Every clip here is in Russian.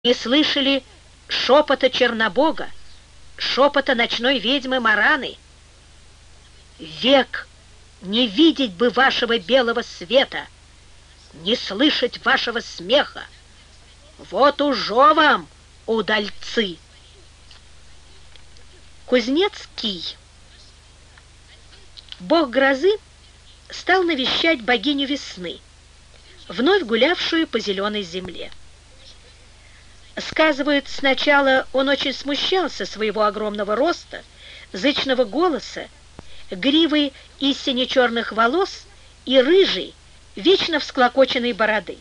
Не слышали шепота Чернобога, шепота ночной ведьмы Мараны? Век не видеть бы вашего белого света, не слышать вашего смеха. Вот ужо вам, удальцы! Кузнец Кий. Бог грозы стал навещать богиню весны, вновь гулявшую по зеленой земле. Сказывают, сначала он очень смущался своего огромного роста, зычного голоса, гривы из сине-черных волос и рыжей, вечно всклокоченной бороды.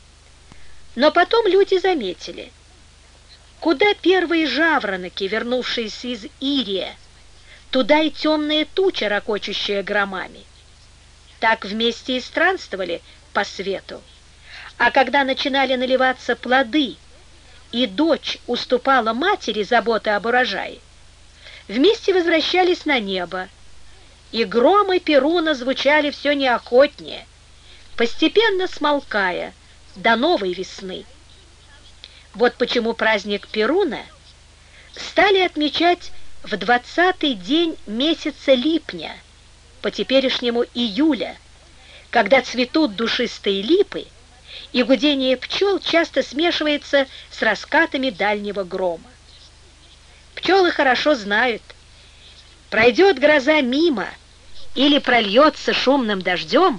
Но потом люди заметили, куда первые жаворонки, вернувшиеся из Ирия, туда и темная туча, ракочущая громами. Так вместе и странствовали по свету. А когда начинали наливаться плоды, и дочь уступала матери заботы об урожае, вместе возвращались на небо, и громы Перуна звучали все неохотнее, постепенно смолкая до новой весны. Вот почему праздник Перуна стали отмечать в 20-й день месяца липня, по теперешнему июля, когда цветут душистые липы, и гудение пчел часто смешивается с раскатами дальнего грома. Пчелы хорошо знают, пройдет гроза мимо или прольется шумным дождем,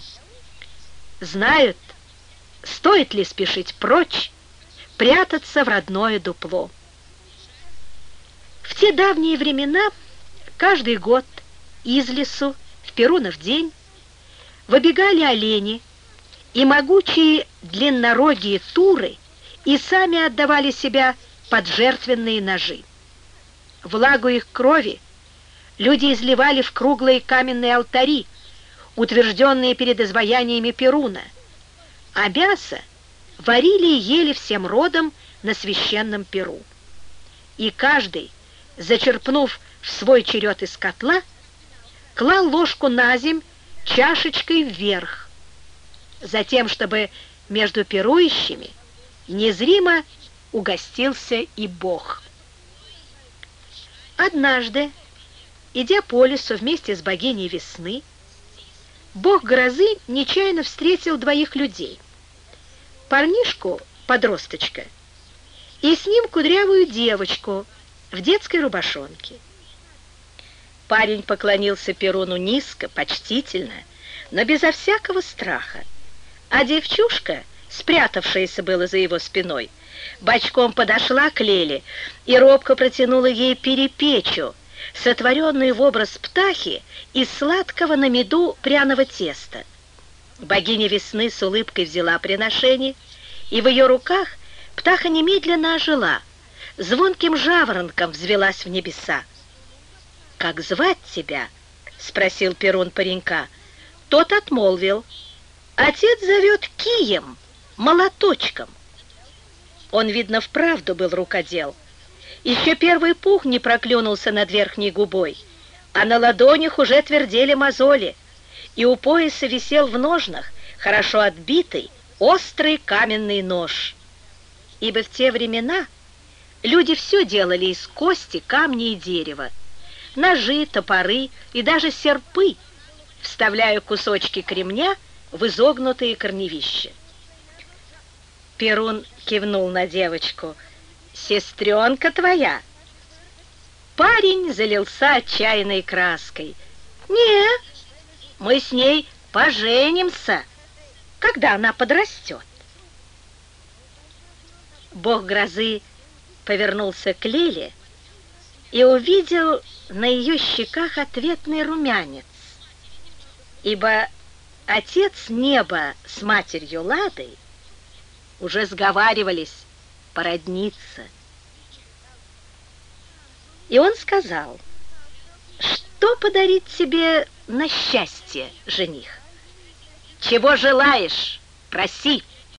знают, стоит ли спешить прочь, прятаться в родное дупло. В те давние времена каждый год из лесу в Перунов день выбегали олени, и могучие длиннорогие туры и сами отдавали себя под жертвенные ножи. Влагу их крови люди изливали в круглые каменные алтари, утвержденные перед изваяниями Перуна, а мясо варили и ели всем родом на священном пиру. И каждый, зачерпнув в свой черед из котла, клал ложку на земь чашечкой вверх, затем, чтобы между пирующими незримо угостился и Бог. Однажды, идя по лесу вместе с богиней весны, Бог грозы нечаянно встретил двоих людей: парнишку-подросточка и с ним кудрявую девочку в детской рубашонке. Парень поклонился Перуну низко, почтительно, но безо всякого страха, а девчушка, спрятавшаяся было за его спиной, бочком подошла к Леле и робко протянула ей перепечу, сотворенную в образ птахи из сладкого на меду пряного теста. Богиня весны с улыбкой взяла приношение, и в ее руках птаха немедленно ожила, звонким жаворонком взвелась в небеса. «Как звать тебя?» — спросил Перун паренька. Тот отмолвил: «Отец зовет Кием, молоточком». Он, видно, вправду был рукодел. Еще первый пух не проклюнулся над верхней губой, а на ладонях уже твердели мозоли, и у пояса висел в ножнах хорошо отбитый, острый каменный нож. Ибо в те времена люди все делали из кости, камня и дерева: ножи, топоры и даже серпы, вставляя кусочки кремня в изогнутые корневища. Перун кивнул на девочку: «Сестренка твоя?» Парень залился отчаянной краской. «Не, мы с ней поженимся, когда она подрастет». Бог грозы повернулся к Леле и увидел на ее щеках ответный румянец, ибо отец неба с матерью Ладой уже сговаривались породниться. И он сказал: «Что подарить тебе на счастье, жених? Чего желаешь, проси».